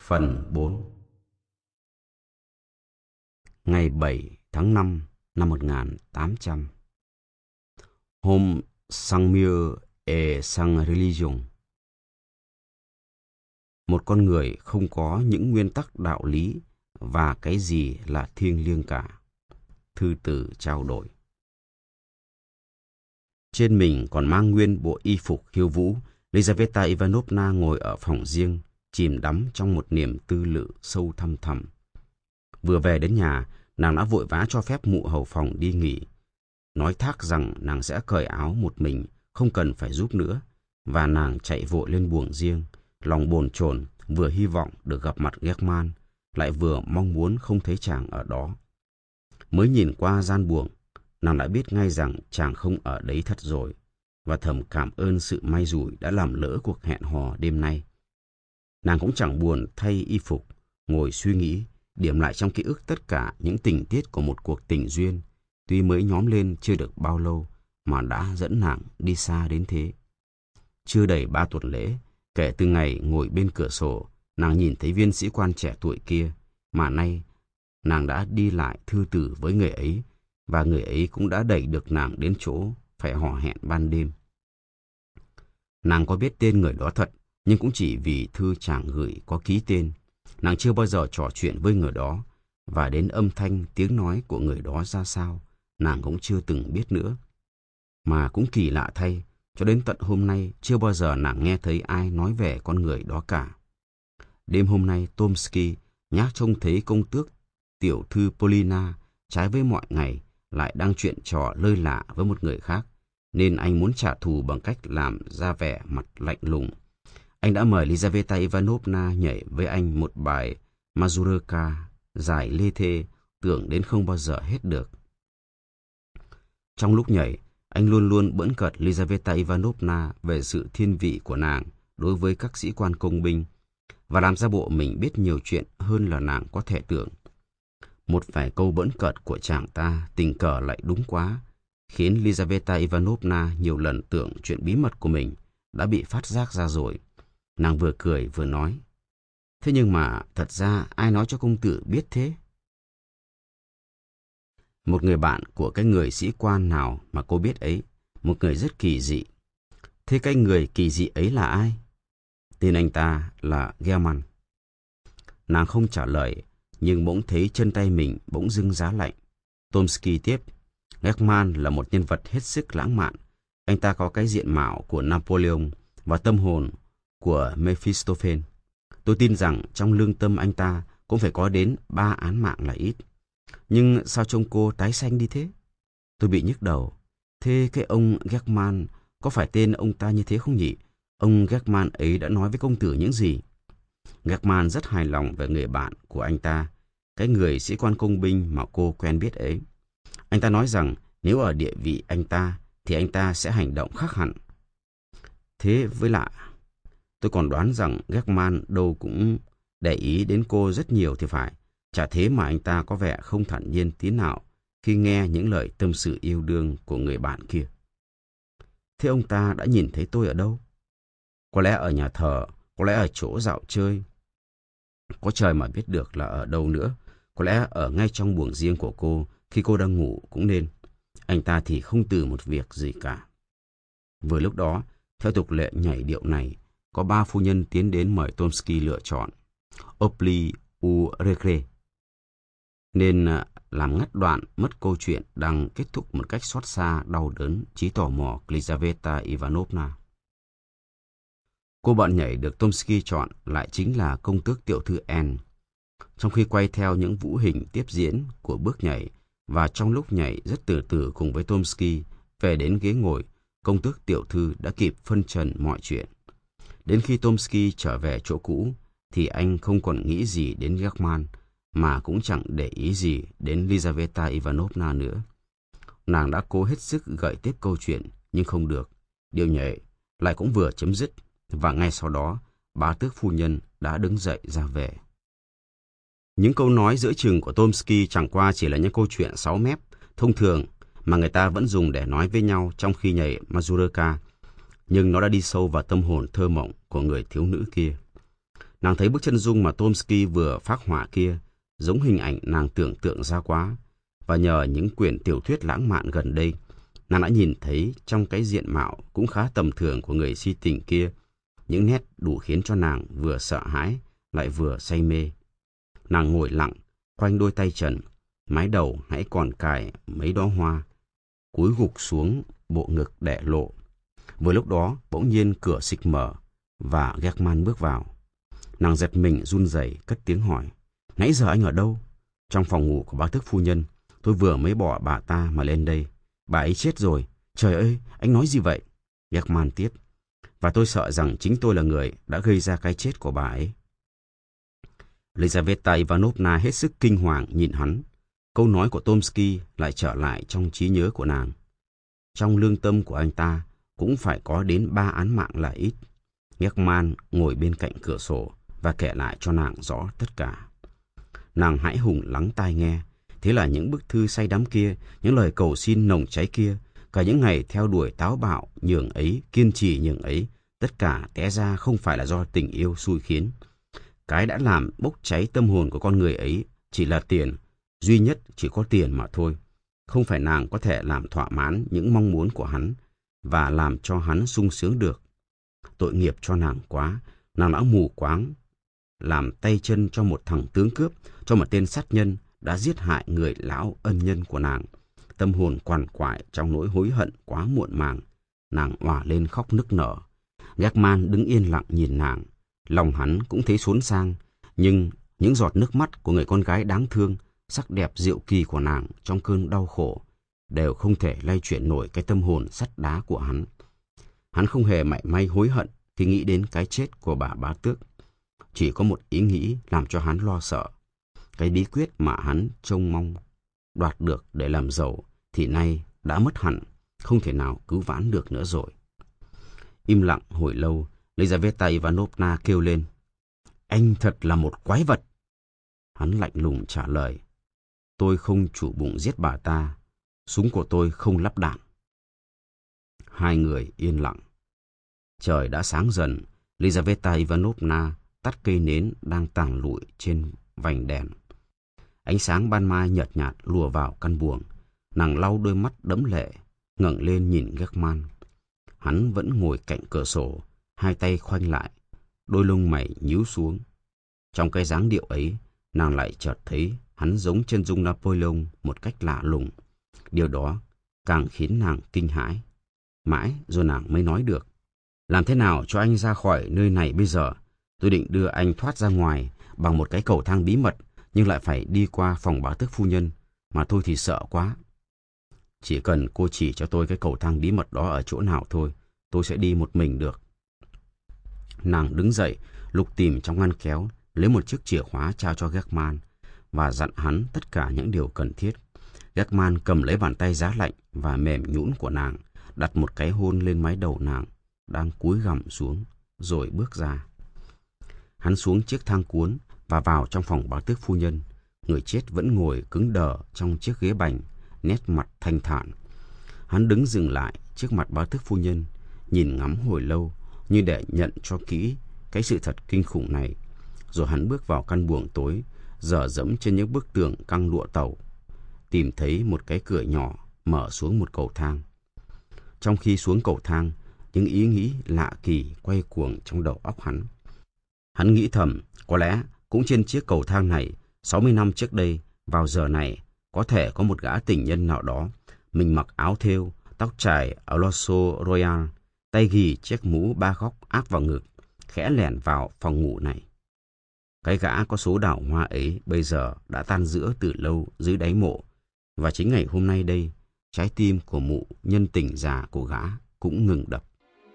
Phần 4. Ngày 7 tháng 5 năm 1800. Hôm Saint Mieux et Saint Religion. Một con người không có những nguyên tắc đạo lý và cái gì là thiêng liêng cả. Thư tử trao đổi. Trên mình còn mang nguyên bộ y phục khiêu vũ, Lizaveta Ivanovna ngồi ở phòng riêng, chìm đắm trong một niềm tư lự sâu thăm thẳm. Vừa về đến nhà, nàng đã vội vã cho phép mụ hầu phòng đi nghỉ, nói thác rằng nàng sẽ cởi áo một mình, không cần phải giúp nữa, và nàng chạy vội lên buồng riêng, lòng bồn chồn, vừa hy vọng được gặp mặt German, lại vừa mong muốn không thấy chàng ở đó. Mới nhìn qua gian buồng, nàng đã biết ngay rằng chàng không ở đấy thật rồi, và thầm cảm ơn sự may rủi đã làm lỡ cuộc hẹn hò đêm nay. Nàng cũng chẳng buồn thay y phục, ngồi suy nghĩ, điểm lại trong ký ức tất cả những tình tiết của một cuộc tình duyên, tuy mới nhóm lên chưa được bao lâu mà đã dẫn nàng đi xa đến thế. Chưa đầy 3 tuần lễ, kể từ ngày ngồi bên cửa sổ, nàng nhìn thấy viên sĩ quan trẻ tuổi kia, mà nay nàng đã đi lại thư tử với người ấy, và người ấy cũng đã đẩy được nàng đến chỗ phải hò hẹn ban đêm. Nàng có biết tên người đó thật, nhưng cũng chỉ vì thư chàng gửi có ký tên. Nàng chưa bao giờ trò chuyện với người đó, và đến âm thanh tiếng nói của người đó ra sao, nàng cũng chưa từng biết nữa. Mà cũng kỳ lạ thay, cho đến tận hôm nay chưa bao giờ nàng nghe thấy ai nói về con người đó cả. Đêm hôm nay Tomsky nhác trông thấy công tước tiểu thư Polina trái với mọi ngày lại đang chuyện trò lơi lạ với một người khác, nên anh muốn trả thù bằng cách làm ra vẻ mặt lạnh lùng. Anh đã mời Lizaveta Ivanovna nhảy với anh một bài Mazurka dài lê thê, tưởng đến không bao giờ hết được. Trong lúc nhảy, anh luôn luôn bỡn cợt Lizaveta Ivanovna về sự thiên vị của nàng đối với các sĩ quan công binh, và làm ra bộ mình biết nhiều chuyện hơn là nàng có thể tưởng. Một vài câu bỡn cợt của chàng ta tình cờ lại đúng quá, khiến Lizaveta Ivanovna nhiều lần tưởng chuyện bí mật của mình đã bị phát giác ra rồi. Nàng vừa cười vừa nói: "Thế nhưng mà thật ra ai nói cho công tử biết thế?" Một người bạn của cái người sĩ quan nào mà cô biết ấy, một người rất kỳ dị. Thế cái người kỳ dị ấy là ai? Tên anh ta là German. Nàng không trả lời, nhưng bỗng thấy chân tay mình bỗng dưng giá lạnh. Tomsky tiếp: German là một nhân vật hết sức lãng mạn. Anh ta có cái diện mạo của Napoleon và tâm hồn của Mephistopheles. Tôi tin rằng trong lương tâm anh ta cũng phải có đến 3 án mạng là ít. Nhưng sao trông cô tái xanh đi thế? Tôi bị nhức đầu. Thế cái ông German, có phải tên ông ta như thế không nhỉ? Ông German ấy đã nói với công tử những gì? German rất hài lòng về người bạn của anh ta, cái người sĩ quan công binh mà cô quen biết ấy. Anh ta nói rằng nếu ở địa vị anh ta thì anh ta sẽ hành động khác hẳn. Thế với lạ, tôi còn đoán rằng German đâu cũng để ý đến cô rất nhiều thì phải. Chả thế mà anh ta có vẻ không thản nhiên tí nào khi nghe những lời tâm sự yêu đương của người bạn kia. Thế ông ta đã nhìn thấy tôi ở đâu? Có lẽ ở nhà thờ, có lẽ ở chỗ dạo chơi. Có trời mà biết được là ở đâu nữa. Có lẽ ở ngay trong buồng riêng của cô khi cô đang ngủ cũng nên. Anh ta thì không từ một việc gì cả. Vừa lúc đó, theo tục lệ nhảy điệu này, có 3 phu nhân tiến đến mời Tomsky lựa chọn Opli ou Regret, nên làm ngắt đoạn mất câu chuyện đang kết thúc một cách xót xa đau đớn trí tò mò Lizaveta Ivanovna. Cô bạn nhảy được Tomsky chọn lại chính là công tước tiểu thư N. Trong khi quay theo những vũ hình tiếp diễn của bước nhảy, và trong lúc nhảy rất từ từ cùng với Tomsky về đến ghế ngồi, công tước tiểu thư đã kịp phân trần mọi chuyện. Đến khi Tomsky trở về chỗ cũ, thì anh không còn nghĩ gì đến German, mà cũng chẳng để ý gì đến Lizaveta Ivanovna nữa. Nàng đã cố hết sức gợi tiếp câu chuyện, nhưng không được. Điệu nhảy lại cũng vừa chấm dứt, và ngay sau đó, 3 tước phu nhân đã đứng dậy ra về. Những câu nói giữa chừng của Tomsky chẳng qua chỉ là những câu chuyện 6 mép, thông thường mà người ta vẫn dùng để nói với nhau trong khi nhảy Mazurka, nhưng nó đã đi sâu vào tâm hồn thơ mộng của người thiếu nữ kia. Nàng thấy bức chân dung mà Tomsky vừa phác họa kia giống hình ảnh nàng tưởng tượng ra quá. Và nhờ những quyển tiểu thuyết lãng mạn gần đây, nàng đã nhìn thấy trong cái diện mạo cũng khá tầm thường của người si tình kia những nét đủ khiến cho nàng vừa sợ hãi lại vừa say mê. Nàng ngồi lặng, khoanh đôi tay trần, mái đầu hãy còn cài mấy đóa hoa, cúi gục xuống, bộ ngực đẻ lộ. Vừa lúc đó, bỗng nhiên cửa xịch mở và Geckman bước vào. Nàng giật mình run rẩy cất tiếng hỏi: "Nãy giờ anh ở đâu?" "Trong phòng ngủ của bá tước phu nhân. Tôi vừa mới bỏ bà ta mà lên đây. Bà ấy chết rồi." "Trời ơi, anh nói gì vậy?" Geckman tiếp. "Và tôi sợ rằng chính tôi là người đã gây ra cái chết của bà ấy." Lizaveta Ivanovna hết sức kinh hoàng nhìn hắn. Câu nói của Tomsky lại trở lại trong trí nhớ của nàng. Trong lương tâm của anh ta cũng phải có đến 3 án mạng là ít. Geckman ngồi bên cạnh cửa sổ và kể lại cho nàng rõ tất cả. Nàng hãi hùng lắng tai nghe. Thế là những bức thư say đắm kia, những lời cầu xin nồng cháy kia, cả những ngày theo đuổi táo bạo nhường ấy, kiên trì nhường ấy, tất cả té ra không phải là do tình yêu xui khiến. Cái đã làm bốc cháy tâm hồn của con người ấy chỉ là tiền, duy nhất chỉ có tiền mà thôi. Không phải nàng có thể làm thỏa mãn những mong muốn của hắn và làm cho hắn sung sướng được. Tội nghiệp cho nàng quá, nàng đã mù quáng, làm tay chân cho một thằng tướng cướp, cho một tên sát nhân đã giết hại người lão ân nhân của nàng. Tâm hồn quằn quại trong nỗi hối hận quá muộn màng. Nàng òa lên khóc nức nở. Geckman đứng yên lặng nhìn nàng. Lòng hắn cũng thấy xốn sang, nhưng những giọt nước mắt của người con gái đáng thương, sắc đẹp diệu kỳ của nàng trong cơn đau khổ đều không thể lay chuyển nổi cái tâm hồn sắt đá của hắn. Hắn không hề mảy may hối hận khi nghĩ đến cái chết của bà bá tước. Chỉ có một ý nghĩ làm cho hắn lo sợ. Cái bí quyết mà hắn trông mong đoạt được để làm giàu thì nay đã mất hẳn, không thể nào cứu vãn được nữa rồi. Im lặng hồi lâu, Lizaveta Ivanovna kêu lên: "Anh thật là một quái vật!" Hắn lạnh lùng trả lời: "Tôi không chủ bụng giết bà ta. Súng của tôi không lắp đạn." Hai người yên lặng. Trời đã sáng dần. Lizaveta Ivanovna tắt cây nến đang tàn lụi trên vành đèn. Ánh sáng ban mai nhợt nhạt lùa vào căn buồng. Nàng lau đôi mắt đẫm lệ, ngẩng lên nhìn Geckman. Hắn vẫn ngồi cạnh cửa sổ, hai tay khoanh lại, đôi lông mày nhíu xuống. Trong cái dáng điệu ấy, nàng lại chợt thấy hắn giống chân dung Napoleon một cách lạ lùng. Điều đó càng khiến nàng kinh hãi. Mãi rồi nàng mới nói được: "Làm thế nào cho anh ra khỏi nơi này bây giờ? Tôi định đưa anh thoát ra ngoài bằng một cái cầu thang bí mật, nhưng lại phải đi qua phòng bá tước phu nhân, mà tôi thì sợ quá." "Chỉ cần cô chỉ cho tôi cái cầu thang bí mật đó ở chỗ nào thôi, tôi sẽ đi một mình được." Nàng đứng dậy, lục tìm trong ngăn kéo, lấy một chiếc chìa khóa trao cho Geckman và dặn hắn tất cả những điều cần thiết. Geckman cầm lấy bàn tay giá lạnh và mềm nhũn của nàng, đặt một cái hôn lên mái đầu nàng đang cúi gằm xuống, rồi bước ra. Hắn xuống chiếc thang cuốn và vào trong phòng bá tước phu nhân. Người chết vẫn ngồi cứng đờ trong chiếc ghế bành, nét mặt thanh thản. Hắn đứng dừng lại trước mặt bá tước phu nhân, nhìn ngắm hồi lâu như để nhận cho kỹ cái sự thật kinh khủng này. Rồi hắn bước vào căn buồng tối, dở dẫm trên những bức tường căng lụa tàu, tìm thấy một cái cửa nhỏ mở xuống một cầu thang. Trong khi xuống cầu thang, những ý nghĩ lạ kỳ quay cuồng trong đầu óc hắn. Hắn nghĩ thầm, có lẽ cũng trên chiếc cầu thang này, 60 năm trước đây, vào giờ này, có thể có một gã tình nhân nào đó, mình mặc áo thêu, tóc trải Aloso Royal, tay ghì chiếc mũ ba góc áp vào ngực, khẽ lẻn vào phòng ngủ này. Cái gã có số đào hoa ấy bây giờ đã tan rã từ lâu dưới đáy mộ, và chính ngày hôm nay đây, trái tim của mụ nhân tình già của gã cũng ngừng đập.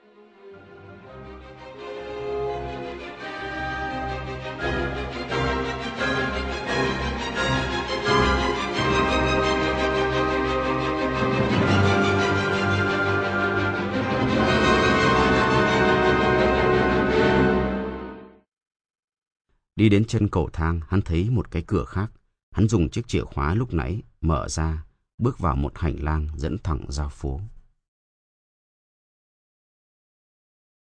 Đi đến chân cầu thang, hắn thấy một cái cửa khác. Hắn dùng chiếc chìa khóa lúc nãy mở ra, bước vào một hành lang dẫn thẳng ra phố.